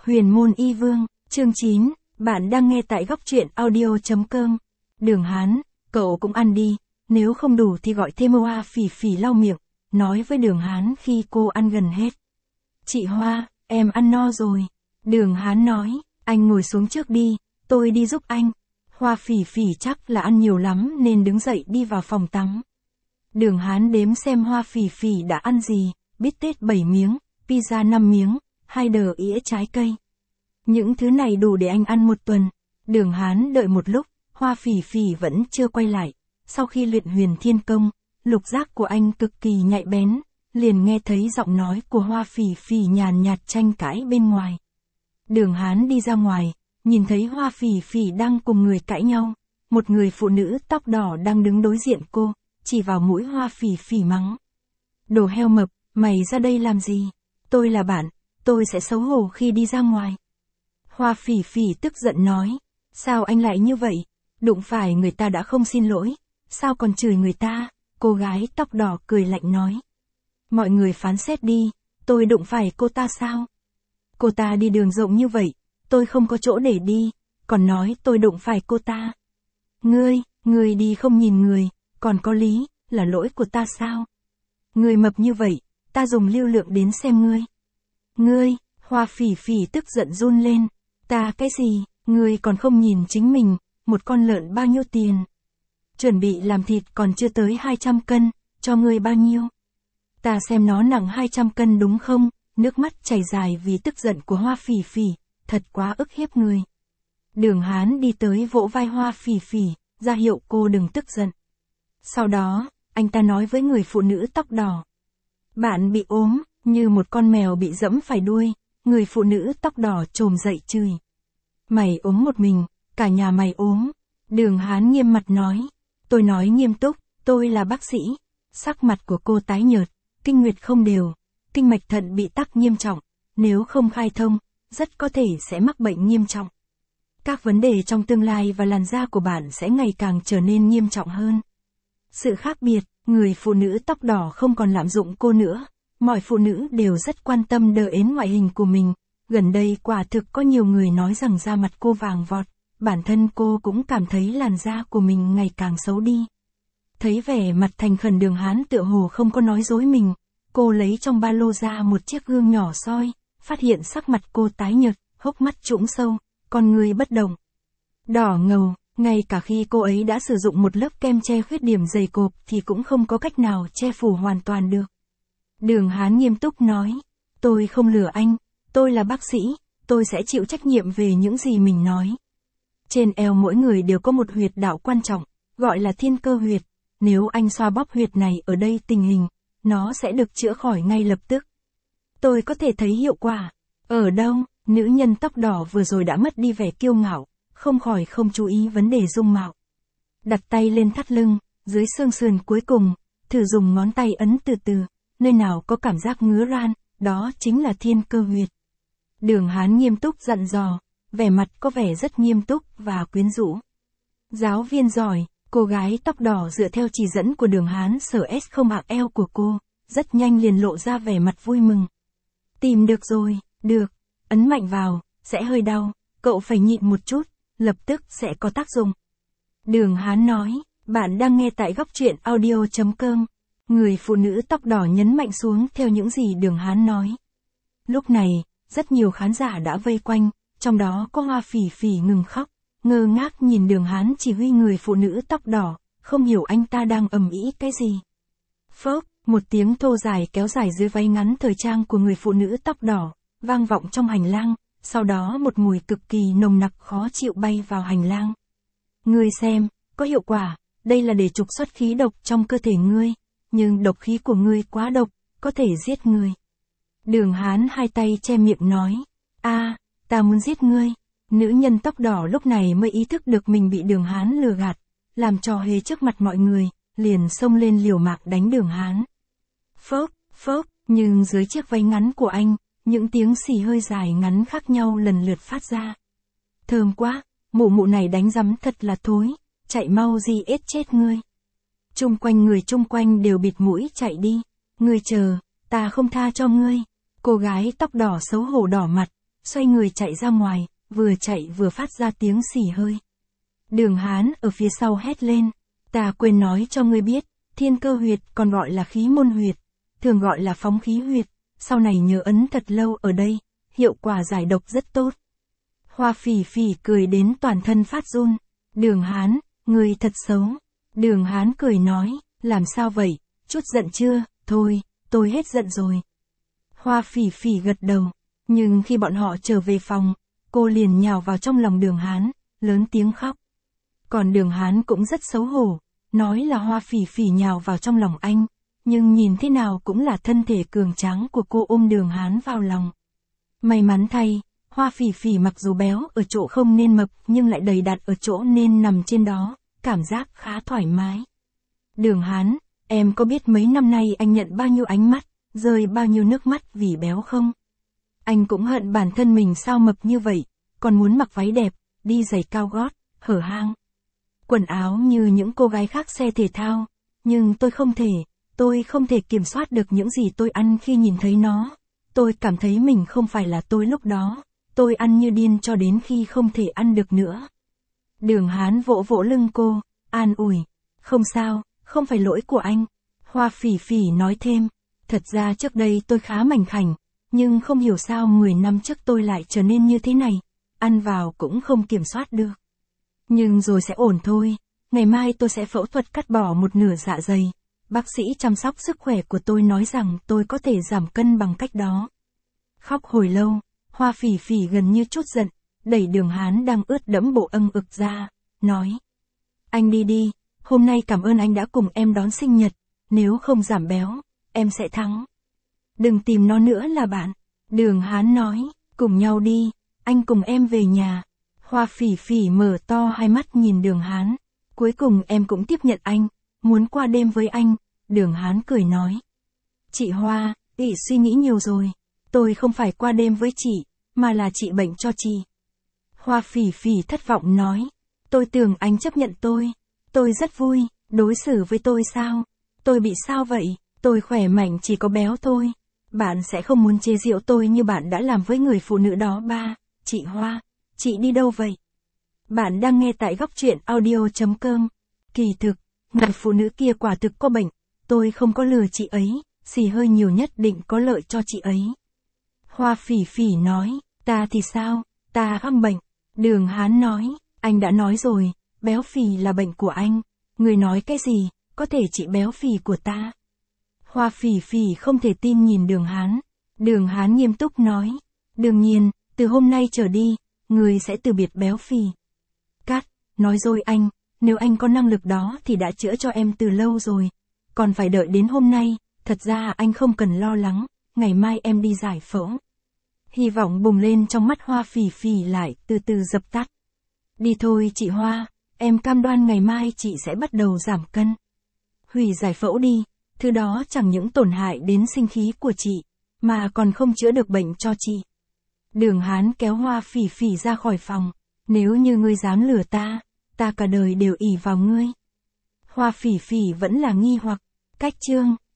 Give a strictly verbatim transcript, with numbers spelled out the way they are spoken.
Huyền môn y vương, chương chín, bạn đang nghe tại góc truyện audio.com. Đường Hán, cậu cũng ăn đi, nếu không đủ thì gọi thêm Hoa Phỉ Phỉ lau miệng, nói với Đường Hán khi cô ăn gần hết. Chị Hoa, em ăn no rồi. Đường Hán nói, anh ngồi xuống trước đi, tôi đi giúp anh. Hoa Phỉ Phỉ chắc là ăn nhiều lắm nên đứng dậy đi vào phòng tắm. Đường Hán đếm xem Hoa Phỉ Phỉ đã ăn gì, bít tết bảy miếng, pizza năm miếng, hai đờ ĩa trái cây. Những thứ này đủ để anh ăn một tuần. Đường Hán đợi một lúc, Hoa Phỉ Phỉ vẫn chưa quay lại. Sau khi luyện huyền thiên công, lục giác của anh cực kỳ nhạy bén, liền nghe thấy giọng nói của Hoa Phỉ Phỉ nhàn nhạt tranh cãi bên ngoài. Đường Hán đi ra ngoài, nhìn thấy Hoa Phỉ Phỉ đang cùng người cãi nhau. Một người phụ nữ tóc đỏ đang đứng đối diện cô, chỉ vào mũi Hoa Phỉ Phỉ mắng. Đồ heo mập, mày ra đây làm gì? Tôi là bạn, tôi sẽ xấu hổ khi đi ra ngoài. Hoa Phỉ Phỉ tức giận nói, sao anh lại như vậy? Đụng phải người ta đã không xin lỗi, sao còn chửi người ta? Cô gái tóc đỏ cười lạnh nói. Mọi người phán xét đi, tôi đụng phải cô ta sao? Cô ta đi đường rộng như vậy, tôi không có chỗ để đi, còn nói tôi đụng phải cô ta. Ngươi, ngươi đi không nhìn người, còn có lý, là lỗi của ta sao? Ngươi mập như vậy, ta dùng lưu lượng đến xem ngươi. Ngươi, Hoa Phỉ Phỉ tức giận run lên. Ta cái gì, ngươi còn không nhìn chính mình, một con lợn bao nhiêu tiền? Chuẩn bị làm thịt còn chưa tới hai trăm cân, cho ngươi bao nhiêu? Ta xem nó nặng hai trăm cân đúng không? Nước mắt chảy dài vì tức giận của Hoa Phỉ Phỉ, thật quá ức hiếp người. Đường Hán đi tới vỗ vai Hoa Phỉ Phỉ, ra hiệu cô đừng tức giận. Sau đó, anh ta nói với người phụ nữ tóc đỏ. Bạn bị ốm, như một con mèo bị dẫm phải đuôi. Người phụ nữ tóc đỏ trồm dậy chửi. Mày ốm một mình, cả nhà mày ốm. Đường Hán nghiêm mặt nói. Tôi nói nghiêm túc, tôi là bác sĩ. Sắc mặt của cô tái nhợt, kinh nguyệt không đều, kinh mạch thận bị tắc nghiêm trọng. Nếu không khai thông, rất có thể sẽ mắc bệnh nghiêm trọng. Các vấn đề trong tương lai và làn da của bạn sẽ ngày càng trở nên nghiêm trọng hơn. Sự khác biệt, người phụ nữ tóc đỏ không còn lạm dụng cô nữa. Mọi phụ nữ đều rất quan tâm đờ ến ngoại hình của mình. Gần đây quả thực có nhiều người nói rằng da mặt cô vàng vọt. Bản thân cô cũng cảm thấy làn da của mình ngày càng xấu đi. Thấy vẻ mặt thành khẩn Đường Hán tựa hồ không có nói dối mình. Cô lấy trong ba lô ra một chiếc gương nhỏ soi. Phát hiện sắc mặt cô tái nhợt, hốc mắt trũng sâu, con người bất động. Đỏ ngầu, ngay cả khi cô ấy đã sử dụng một lớp kem che khuyết điểm dày cộp thì cũng không có cách nào che phủ hoàn toàn được. Đường Hán nghiêm túc nói, tôi không lừa anh, tôi là bác sĩ, tôi sẽ chịu trách nhiệm về những gì mình nói. Trên eo mỗi người đều có một huyệt đạo quan trọng, gọi là thiên cơ huyệt. Nếu anh xoa bóp huyệt này ở đây tình hình, nó sẽ được chữa khỏi ngay lập tức. Tôi có thể thấy hiệu quả. Ở đâu, nữ nhân tóc đỏ vừa rồi đã mất đi vẻ kiêu ngạo, không khỏi không chú ý vấn đề dung mạo. Đặt tay lên thắt lưng, dưới xương sườn cuối cùng, thử dùng ngón tay ấn từ từ. Nơi nào có cảm giác ngứa ran, đó chính là thiên cơ huyệt. Đường Hán nghiêm túc dặn dò, vẻ mặt có vẻ rất nghiêm túc và quyến rũ. Giáo viên giỏi, cô gái tóc đỏ dựa theo chỉ dẫn của Đường Hán sờ ét không ạc eo của cô, rất nhanh liền lộ ra vẻ mặt vui mừng. Tìm được rồi, được, ấn mạnh vào, sẽ hơi đau, cậu phải nhịn một chút, lập tức sẽ có tác dụng. Đường Hán nói, bạn đang nghe tại góc truyện audio.com. Người phụ nữ tóc đỏ nhấn mạnh xuống theo những gì Đường Hán nói. Lúc này, rất nhiều khán giả đã vây quanh, trong đó có Hoa Phỉ Phỉ ngừng khóc, ngơ ngác nhìn Đường Hán chỉ huy người phụ nữ tóc đỏ, không hiểu anh ta đang ầm ĩ cái gì. Phốc, một tiếng thô dài kéo dài dưới váy ngắn thời trang của người phụ nữ tóc đỏ, vang vọng trong hành lang, sau đó một mùi cực kỳ nồng nặc khó chịu bay vào hành lang. Ngươi xem, có hiệu quả, đây là để trục xuất khí độc trong cơ thể ngươi. Nhưng độc khí của ngươi quá độc, có thể giết ngươi. Đường Hán hai tay che miệng nói, a, ta muốn giết ngươi. Nữ nhân tóc đỏ lúc này mới ý thức được mình bị Đường Hán lừa gạt, làm trò hề trước mặt mọi người, liền xông lên liều mạng đánh Đường Hán. Phốc, phốc, nhưng dưới chiếc váy ngắn của anh, những tiếng xì hơi dài ngắn khác nhau lần lượt phát ra. Thơm quá, mụ mụ này đánh rắm thật là thối, chạy mau gì ết chết ngươi. Chung quanh người chung quanh đều bịt mũi chạy đi. Ngươi chờ, ta không tha cho ngươi. Cô gái tóc đỏ xấu hổ đỏ mặt, xoay người chạy ra ngoài, vừa chạy vừa phát ra tiếng xì hơi. Đường Hán ở phía sau hét lên, ta quên nói cho ngươi biết, thiên cơ huyệt còn gọi là khí môn huyệt, thường gọi là phóng khí huyệt, sau này nhớ ấn thật lâu ở đây, hiệu quả giải độc rất tốt. Hoa Phỉ Phỉ cười đến toàn thân phát run, Đường Hán, ngươi thật xấu. Đường Hán cười nói, làm sao vậy, chút giận chưa, thôi, tôi hết giận rồi. Hoa Phỉ Phỉ gật đầu, nhưng khi bọn họ trở về phòng, cô liền nhào vào trong lòng Đường Hán, lớn tiếng khóc. Còn Đường Hán cũng rất xấu hổ, nói là Hoa Phỉ Phỉ nhào vào trong lòng anh, nhưng nhìn thế nào cũng là thân thể cường tráng của cô ôm Đường Hán vào lòng. May mắn thay, Hoa Phỉ Phỉ mặc dù béo ở chỗ không nên mập nhưng lại đầy đặn ở chỗ nên nằm trên đó, cảm giác khá thoải mái. Đường Hán, em có biết mấy năm nay anh nhận bao nhiêu ánh mắt, rơi bao nhiêu nước mắt vì béo không? Anh cũng hận bản thân mình sao mập như vậy, còn muốn mặc váy đẹp, đi giày cao gót, hở hang. Quần áo như những cô gái khác xe thể thao, nhưng tôi không thể, tôi không thể kiểm soát được những gì tôi ăn khi nhìn thấy nó. Tôi cảm thấy mình không phải là tôi lúc đó, tôi ăn như điên cho đến khi không thể ăn được nữa. Đường Hán vỗ vỗ lưng cô, an ủi, không sao, không phải lỗi của anh. Hoa Phỉ Phỉ nói thêm, thật ra trước đây tôi khá mảnh khảnh, nhưng không hiểu sao mười năm trước tôi lại trở nên như thế này, ăn vào cũng không kiểm soát được. Nhưng rồi sẽ ổn thôi, ngày mai tôi sẽ phẫu thuật cắt bỏ một nửa dạ dày. Bác sĩ chăm sóc sức khỏe của tôi nói rằng tôi có thể giảm cân bằng cách đó. Khóc hồi lâu, Hoa Phỉ Phỉ gần như trút giận, đẩy Đường Hán đang ướt đẫm bộ âng ực ra, nói. Anh đi đi, hôm nay cảm ơn anh đã cùng em đón sinh nhật, nếu không giảm béo, em sẽ thắng. Đừng tìm nó nữa là bạn. Đường Hán nói, cùng nhau đi, anh cùng em về nhà. Hoa Phỉ Phỉ mở to hai mắt nhìn Đường Hán, cuối cùng em cũng tiếp nhận anh, muốn qua đêm với anh. Đường Hán cười nói. Chị Hoa, chị suy nghĩ nhiều rồi, tôi không phải qua đêm với chị, mà là trị bệnh cho chị. Hoa Phỉ Phỉ thất vọng nói, tôi tưởng anh chấp nhận tôi, tôi rất vui, đối xử với tôi sao? Tôi bị sao vậy? Tôi khỏe mạnh chỉ có béo thôi. Bạn sẽ không muốn chế giễu tôi như bạn đã làm với người phụ nữ đó ba. Chị Hoa, chị đi đâu vậy? Bạn đang nghe tại góc truyện audio chấm com. Kỳ thực, người phụ nữ kia quả thực có bệnh, tôi không có lừa chị ấy, xì hơi nhiều nhất định có lợi cho chị ấy. Hoa Phỉ Phỉ nói, ta thì sao, ta không bệnh. Đường Hán nói, anh đã nói rồi, béo phì là bệnh của anh. Người nói cái gì, có thể trị béo phì của ta. Hoa Phỉ Phỉ không thể tin nhìn Đường Hán. Đường Hán nghiêm túc nói, đương nhiên, từ hôm nay trở đi, người sẽ từ biệt béo phì. Cắt, nói rồi anh, nếu anh có năng lực đó thì đã chữa cho em từ lâu rồi. Còn phải đợi đến hôm nay, thật ra anh không cần lo lắng, ngày mai em đi giải phẫu. Hy vọng bùng lên trong mắt Hoa Phỉ Phỉ lại từ từ dập tắt. Đi thôi chị Hoa, em cam đoan ngày mai chị sẽ bắt đầu giảm cân. Hủy giải phẫu đi, thứ đó chẳng những tổn hại đến sinh khí của chị, mà còn không chữa được bệnh cho chị. Đường Hán kéo Hoa Phỉ Phỉ ra khỏi phòng, nếu như ngươi dám lừa ta, ta cả đời đều ỷ vào ngươi. Hoa Phỉ Phỉ vẫn là nghi hoặc, cách chương.